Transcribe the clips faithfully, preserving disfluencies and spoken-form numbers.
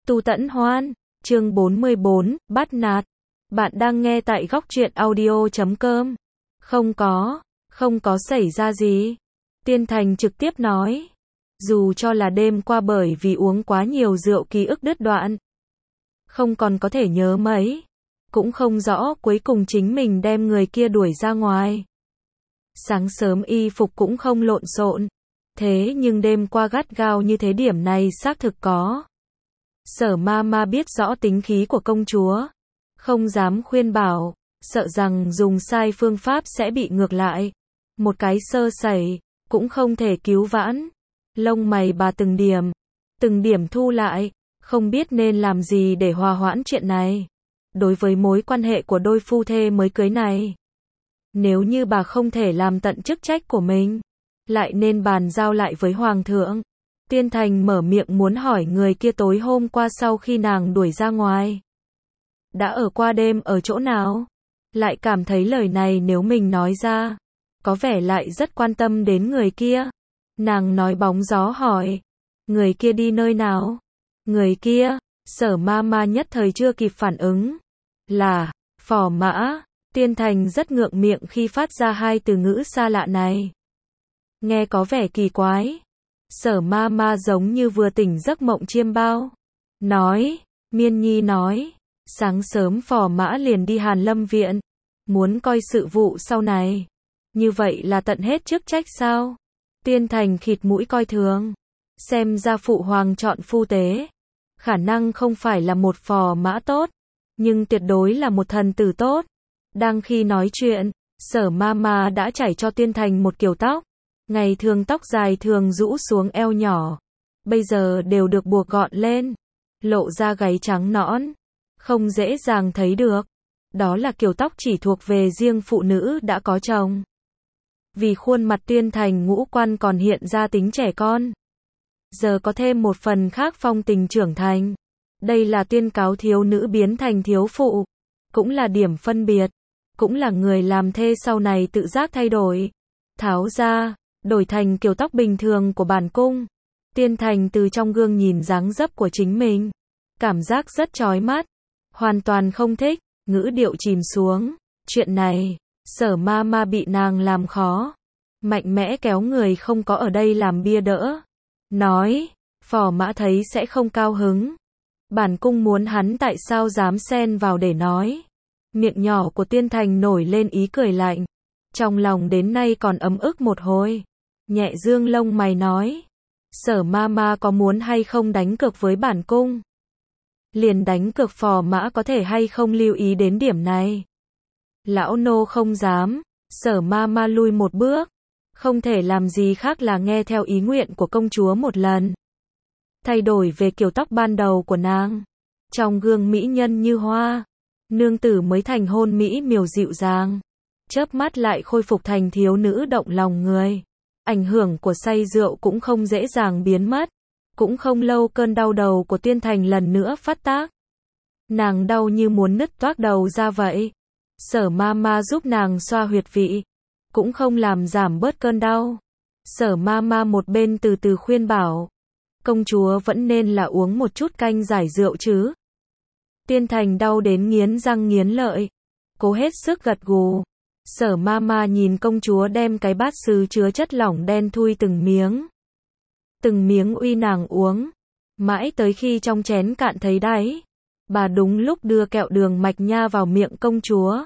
Tu Tẫn Hoan, chương bốn mươi bốn, bắt nạt. Bạn đang nghe tại góc truyện audio chấm com. Không có, không có xảy ra gì. Tiên Thành trực tiếp nói. Dù cho là đêm qua bởi vì uống quá nhiều rượu ký ức đứt đoạn. Không còn có thể nhớ mấy. Cũng không rõ cuối cùng chính mình đem người kia đuổi ra ngoài. Sáng sớm y phục cũng không lộn xộn. Thế nhưng đêm qua gắt gao như thế điểm này xác thực có. Sở ma ma biết rõ tính khí của công chúa. Không dám khuyên bảo, sợ rằng dùng sai phương pháp sẽ bị ngược lại. Một cái sơ sẩy, cũng không thể cứu vãn. Lông mày bà từng điểm, từng điểm thu lại, không biết nên làm gì để hòa hoãn chuyện này. Đối với mối quan hệ của đôi phu thê mới cưới này. Nếu như bà không thể làm tận chức trách của mình, lại nên bàn giao lại với Hoàng thượng. Tiên Thành mở miệng muốn hỏi người kia tối hôm qua sau khi nàng đuổi ra ngoài. Đã ở qua đêm ở chỗ nào? Lại cảm thấy lời này nếu mình nói ra, có vẻ lại rất quan tâm đến người kia. Nàng nói bóng gió hỏi. Người kia đi nơi nào? Người kia, Sở ma ma nhất thời chưa kịp phản ứng. Là, Phò Mã. Tiên Thành rất ngượng miệng khi phát ra hai từ ngữ xa lạ này. Nghe có vẻ kỳ quái. Sở ma ma giống như vừa tỉnh giấc mộng chiêm bao. Nói, Miên Nhi nói, sáng sớm Phò Mã liền đi Hàn Lâm viện, muốn coi sự vụ sau này. Như vậy là tận hết chức trách sao? Tiên Thành khịt mũi coi thường. Xem ra phụ hoàng chọn phu tế. Khả năng không phải là một Phò Mã tốt, nhưng tuyệt đối là một thần tử tốt. Đang khi nói chuyện, Sở ma ma đã chải cho Tiên Thành một kiểu tóc. Ngày thường tóc dài thường rũ xuống eo nhỏ, bây giờ đều được buộc gọn lên, lộ ra gáy trắng nõn, không dễ dàng thấy được. Đó là kiểu tóc chỉ thuộc về riêng phụ nữ đã có chồng. Vì khuôn mặt Tiên Thành ngũ quan còn hiện ra tính trẻ con, giờ có thêm một phần khác phong tình trưởng thành. Đây là tuyên cáo thiếu nữ biến thành thiếu phụ, cũng là điểm phân biệt, cũng là người làm thê sau này tự giác thay đổi, tháo ra, đổi thành kiểu tóc bình thường của bản cung. Tiên Thành từ trong gương nhìn dáng dấp của chính mình, cảm giác rất chói mắt, hoàn toàn không thích, ngữ điệu chìm xuống. Chuyện này, Sở ma ma bị nàng làm khó, mạnh mẽ kéo người không có ở đây làm bia đỡ. Nói, Phò Mã thấy sẽ không cao hứng. Bản cung muốn hắn tại sao dám xen vào để nói. Miệng nhỏ của Tiên Thành nổi lên ý cười lạnh, trong lòng đến nay còn ấm ức một hồi. Nhẹ dương lông mày nói, Sở ma ma có muốn hay không đánh cược với bản cung? Liền đánh cược Phò Mã có thể hay không lưu ý đến điểm này. Lão nô không dám. Sở ma ma lui một bước, không thể làm gì khác là nghe theo ý nguyện của công chúa một lần. Thay đổi về kiểu tóc ban đầu của nàng. Trong gương mỹ nhân như hoa, nương tử mới thành hôn mỹ miều dịu dàng, chớp mắt lại khôi phục thành thiếu nữ động lòng người. Ảnh hưởng của say rượu cũng không dễ dàng biến mất. Cũng không lâu cơn đau đầu của Tiên Thành lần nữa phát tác. Nàng đau như muốn nứt toác đầu ra vậy. Sở ma ma giúp nàng xoa huyệt vị, cũng không làm giảm bớt cơn đau. Sở ma ma một bên từ từ khuyên bảo, công chúa vẫn nên là uống một chút canh giải rượu chứ. Tiên Thành đau đến nghiến răng nghiến lợi, cố hết sức gật gù. Sở ma ma nhìn công chúa đem cái bát sứ chứa chất lỏng đen thui từng miếng, từng miếng uy nàng uống, mãi tới khi trong chén cạn thấy đáy, bà đúng lúc đưa kẹo đường mạch nha vào miệng công chúa.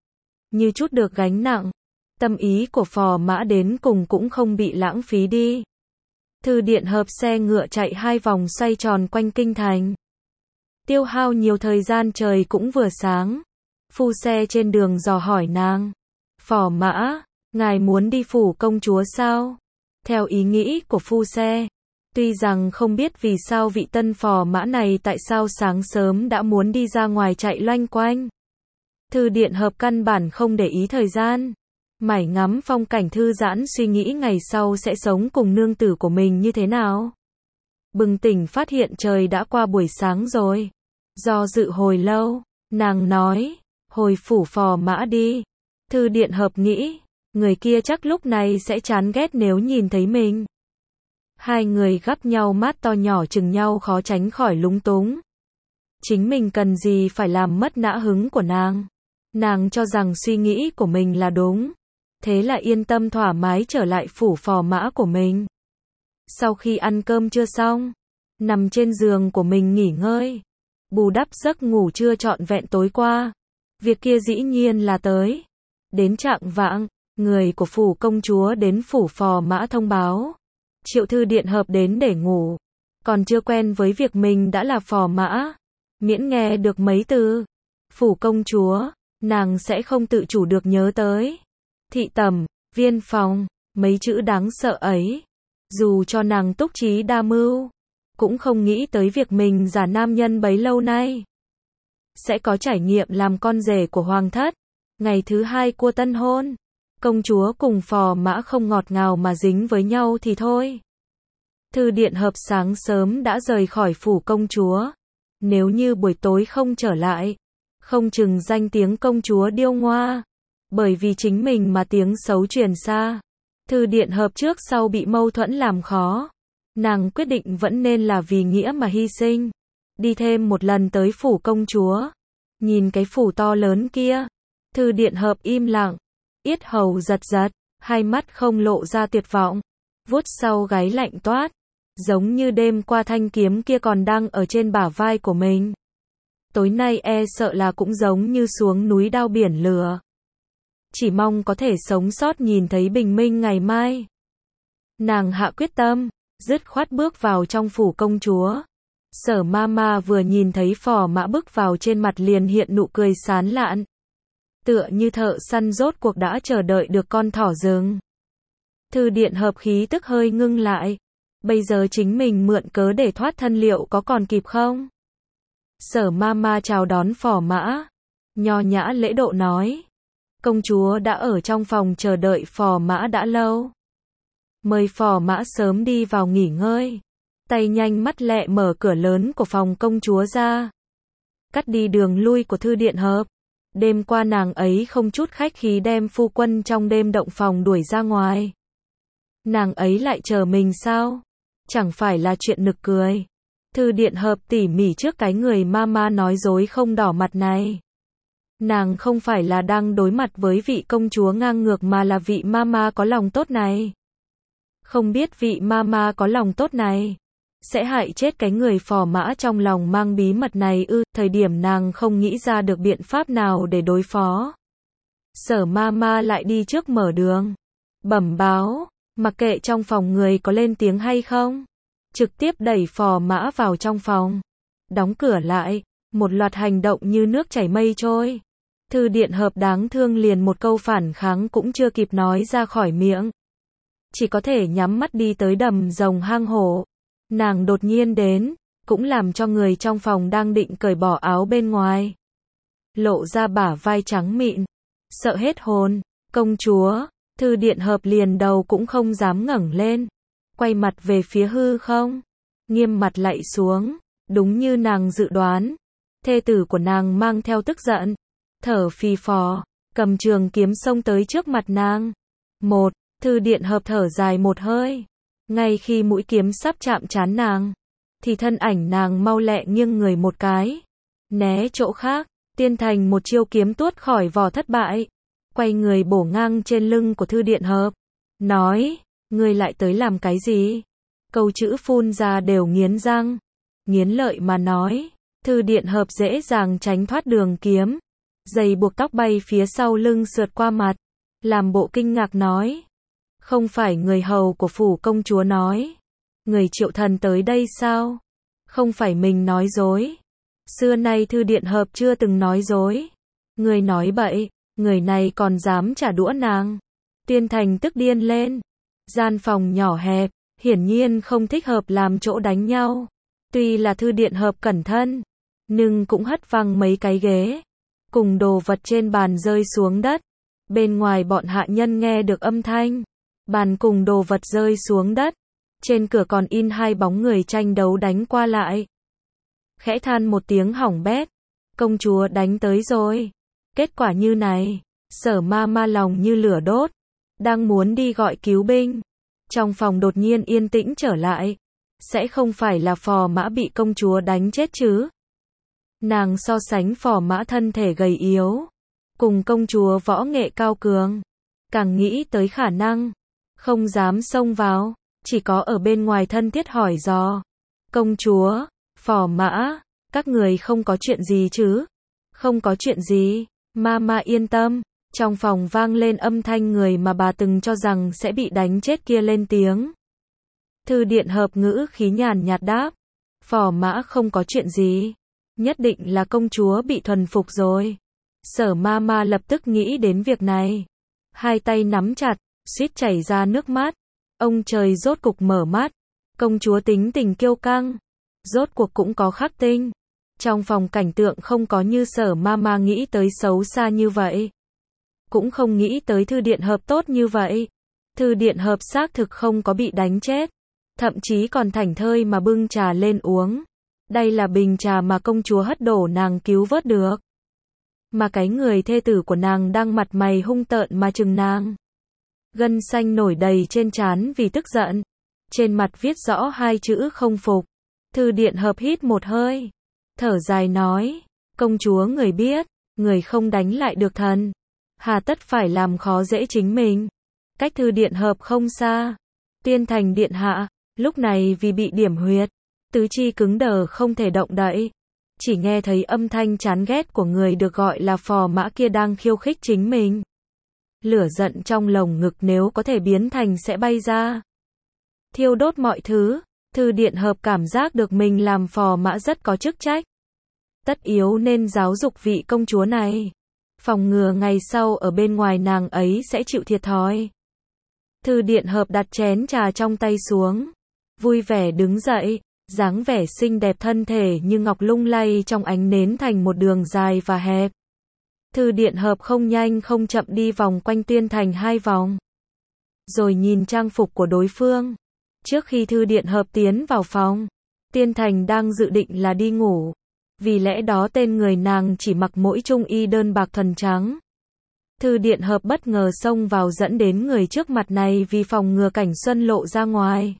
Như chút được gánh nặng, tâm ý của Phò Mã đến cùng cũng không bị lãng phí đi. Thư điện hợp xe ngựa chạy hai vòng xoay tròn quanh kinh thành, tiêu hao nhiều thời gian. Trời cũng vừa sáng, phu xe trên đường dò hỏi nàng, Phò Mã, ngài muốn đi phủ công chúa sao? Theo ý nghĩ của phu xe, tuy rằng không biết vì sao vị tân Phò Mã này tại sao sáng sớm đã muốn đi ra ngoài chạy loanh quanh. Thư điện hợp căn bản không để ý thời gian, mải ngắm phong cảnh thư giãn suy nghĩ ngày sau sẽ sống cùng nương tử của mình như thế nào. Bừng tỉnh phát hiện trời đã qua buổi sáng rồi. Do dự hồi lâu, nàng nói, hồi phủ Phò Mã đi. Thư điện hợp nghĩ, người kia chắc lúc này sẽ chán ghét nếu nhìn thấy mình. Hai người gắp nhau mắt to nhỏ chừng nhau khó tránh khỏi lúng túng. Chính mình cần gì phải làm mất nã hứng của nàng. Nàng cho rằng suy nghĩ của mình là đúng. Thế là yên tâm thoải mái trở lại phủ phò mã của mình. Sau khi ăn cơm trưa xong, nằm trên giường của mình nghỉ ngơi, bù đắp giấc ngủ chưa trọn vẹn tối qua. Việc kia dĩ nhiên là tới. Đến chạng vạng, người của phủ công chúa đến phủ phò mã thông báo. Triệu Thư Điện Hợp đến để ngủ. Còn chưa quen với việc mình đã là phò mã. Miễn nghe được mấy từ phủ công chúa, nàng sẽ không tự chủ được nhớ tới thị tẩm, viên phòng, mấy chữ đáng sợ ấy. Dù cho nàng túc trí đa mưu, cũng không nghĩ tới việc mình giả nam nhân bấy lâu nay sẽ có trải nghiệm làm con rể của hoàng thất. Ngày thứ hai của tân hôn, công chúa cùng phò mã không ngọt ngào mà dính với nhau thì thôi. Thư Điện Hợp sáng sớm đã rời khỏi phủ công chúa. Nếu như buổi tối không trở lại, không chừng danh tiếng công chúa điêu ngoa. Bởi vì chính mình mà tiếng xấu truyền xa. Thư Điện Hợp trước sau bị mâu thuẫn làm khó. Nàng quyết định vẫn nên là vì nghĩa mà hy sinh. Đi thêm một lần tới phủ công chúa. Nhìn cái phủ to lớn kia. Thư Điện Hợp im lặng. Yết hầu giật giật. Hai mắt không lộ ra tuyệt vọng. Vuốt sau gáy lạnh toát. Giống như đêm qua thanh kiếm kia còn đang ở trên bả vai của mình. Tối nay e sợ là cũng giống như xuống núi đao biển lửa. Chỉ mong có thể sống sót nhìn thấy bình minh ngày mai. Nàng hạ quyết tâm, dứt khoát bước vào trong phủ công chúa. Sở Mama vừa nhìn thấy phò mã bước vào trên mặt liền hiện nụ cười sán lạn. Tựa như thợ săn rốt cuộc đã chờ đợi được con thỏ rừng. Thư Điện Hợp khí tức hơi ngưng lại. Bây giờ chính mình mượn cớ để thoát thân liệu có còn kịp không? Sở Mama chào đón phò mã. Nho nhã lễ độ nói. Công chúa đã ở trong phòng chờ đợi phò mã đã lâu. Mời phò mã sớm đi vào nghỉ ngơi. Tay nhanh mắt lẹ mở cửa lớn của phòng công chúa ra. Cắt đi đường lui của Thư Điện Hợp. Đêm qua nàng ấy không chút khách khí đem phu quân trong đêm động phòng đuổi ra ngoài. Nàng ấy lại chờ mình sao? Chẳng phải là chuyện nực cười. Thư Điện Hợp tỉ mỉ trước cái người mama nói dối không đỏ mặt này. Nàng không phải là đang đối mặt với vị công chúa ngang ngược mà là vị mama có lòng tốt này. Không biết vị mama có lòng tốt này sẽ hại chết cái người phò mã trong lòng mang bí mật này ư? Thời điểm nàng không nghĩ ra được biện pháp nào để đối phó. Sở Mama lại đi trước mở đường. Bẩm báo, mặc kệ trong phòng người có lên tiếng hay không. Trực tiếp đẩy phò mã vào trong phòng. Đóng cửa lại, một loạt hành động như nước chảy mây trôi. Thư Điện Hợp đáng thương liền một câu phản kháng cũng chưa kịp nói ra khỏi miệng. Chỉ có thể nhắm mắt đi tới đầm rồng hang hổ. Nàng đột nhiên đến, cũng làm cho người trong phòng đang định cởi bỏ áo bên ngoài. Lộ ra bả vai trắng mịn. Sợ hết hồn. Công chúa, Thư Điện Hợp liền đầu cũng không dám ngẩng lên. Quay mặt về phía hư không. Nghiêm mặt lạy xuống. Đúng như nàng dự đoán. Thê tử của nàng mang theo tức giận. Thở phì phò. Cầm trường kiếm xông tới trước mặt nàng. Một, Thư Điện Hợp thở dài một hơi. Ngay khi mũi kiếm sắp chạm trán nàng, thì thân ảnh nàng mau lẹ nghiêng người một cái. Né chỗ khác, tiên thành một chiêu kiếm tuốt khỏi vỏ thất bại. Quay người bổ ngang trên lưng của Thư Điện Hợp. Nói, ngươi lại tới làm cái gì? Câu chữ phun ra đều nghiến răng. Nghiến lợi mà nói. Thư Điện Hợp dễ dàng tránh thoát đường kiếm. Giày buộc tóc bay phía sau lưng sượt qua mặt. Làm bộ kinh ngạc nói. Không phải người hầu của phủ công chúa nói. Người Triệu Thần tới đây sao? Không phải mình nói dối. Xưa nay Thư Điện Hợp chưa từng nói dối. Người nói bậy, người này còn dám trả đũa nàng. Tiên Thành tức điên lên. Gian phòng nhỏ hẹp, hiển nhiên không thích hợp làm chỗ đánh nhau. Tuy là Thư Điện Hợp cẩn thận, nhưng cũng hất văng mấy cái ghế. Cùng đồ vật trên bàn rơi xuống đất. Bên ngoài bọn hạ nhân nghe được âm thanh. Bàn cùng đồ vật rơi xuống đất. Trên cửa còn in hai bóng người tranh đấu đánh qua lại. Khẽ than một tiếng hỏng bét. Công chúa đánh tới rồi. Kết quả như này. Sở Mama lòng như lửa đốt. Đang muốn đi gọi cứu binh. Trong phòng đột nhiên yên tĩnh trở lại. Sẽ không phải là phò mã bị công chúa đánh chết chứ? Nàng so sánh Phò Mã thân thể gầy yếu, cùng công chúa võ nghệ cao cường. Càng nghĩ tới khả năng, không dám xông vào, chỉ có ở bên ngoài thân thiết hỏi dò. Công chúa, Phò Mã, các người không có chuyện gì chứ? Không có chuyện gì, Mama yên tâm. Trong phòng vang lên âm thanh người mà bà từng cho rằng sẽ bị đánh chết kia lên tiếng. Thư Điện Hợp ngữ khí nhàn nhạt đáp. Phò Mã không có chuyện gì. Nhất định là công chúa bị thuần phục rồi. Sở Mama lập tức nghĩ đến việc này. Hai tay nắm chặt, suýt chảy ra nước mắt. Ông trời rốt cục mở mắt. Công chúa tính tình kiêu căng. Rốt cuộc cũng có khắc tinh. Trong phòng cảnh tượng không có như Sở Mama nghĩ tới xấu xa như vậy. Cũng không nghĩ tới Thư Điện Hợp tốt như vậy. Thư Điện Hợp xác thực không có bị đánh chết. Thậm chí còn thảnh thơi mà bưng trà lên uống. Đây là bình trà mà công chúa hất đổ nàng cứu vớt được. Mà cái người thê tử của nàng đang mặt mày hung tợn mà chừng nàng. Gân xanh nổi đầy trên trán vì tức giận. Trên mặt viết rõ hai chữ không phục. Thư Điện Hợp hít một hơi. Thở dài nói. Công chúa người biết. Người không đánh lại được thần. Hà tất phải làm khó dễ chính mình. Cách Thư Điện Hợp không xa. Tiên Thành Điện Hạ. Lúc này vì bị điểm huyệt. Tứ chi cứng đờ không thể động đậy. Chỉ nghe thấy âm thanh chán ghét của người được gọi là Phò Mã kia đang khiêu khích chính mình. Lửa giận trong lồng ngực nếu có thể biến thành sẽ bay ra. Thiêu đốt mọi thứ. Thư Điện Hợp cảm giác được mình làm Phò Mã rất có chức trách. Tất yếu nên giáo dục vị công chúa này. Phòng ngừa ngày sau ở bên ngoài nàng ấy sẽ chịu thiệt thòi. Thư Điện Hợp đặt chén trà trong tay xuống. Vui vẻ đứng dậy. Dáng vẻ xinh đẹp thân thể như ngọc lung lay trong ánh nến thành một đường dài và hẹp. Thư Điện Hợp không nhanh không chậm đi vòng quanh Tiên Thành hai vòng. Rồi nhìn trang phục của đối phương. Trước khi Thư Điện Hợp tiến vào phòng, Tiên Thành đang dự định là đi ngủ. Vì lẽ đó tên người nàng chỉ mặc mỗi trung y đơn bạc thuần trắng. Thư Điện Hợp bất ngờ xông vào dẫn đến người trước mặt này vì phòng ngừa cảnh xuân lộ ra ngoài.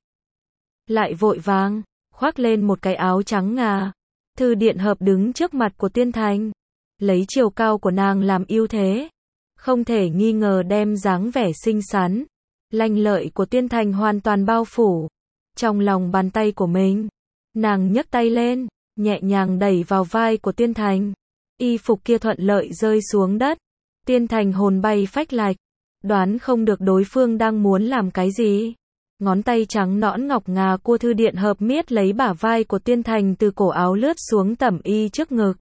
Lại vội vàng khoác lên một cái áo trắng ngà. Thư Điện Hợp đứng trước mặt của Tiên Thành, lấy chiều cao của nàng làm ưu thế, không thể nghi ngờ đem dáng vẻ xinh xắn, lanh lợi của Tiên Thành hoàn toàn bao phủ. Trong lòng bàn tay của mình, nàng nhấc tay lên, nhẹ nhàng đẩy vào vai của Tiên Thành. Y phục kia thuận lợi rơi xuống đất. Tiên Thành hồn bay phách lạc, đoán không được đối phương đang muốn làm cái gì. Ngón tay trắng nõn ngọc ngà của Thư Điện Hợp miết lấy bả vai của Tiên Thành từ cổ áo lướt xuống tẩm y trước ngực.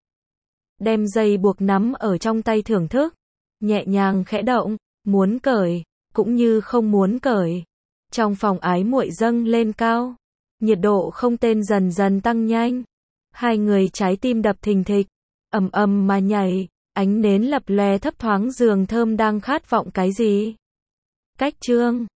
Đem dây buộc nắm ở trong tay thưởng thức. Nhẹ nhàng khẽ động, muốn cởi, cũng như không muốn cởi. Trong phòng ái muội dâng lên cao. Nhiệt độ không tên dần dần tăng nhanh. Hai người trái tim đập thình thịch, ầm ầm mà nhảy, ánh nến lập lòe thấp thoáng giường thơm đang khát vọng cái gì. Cách chương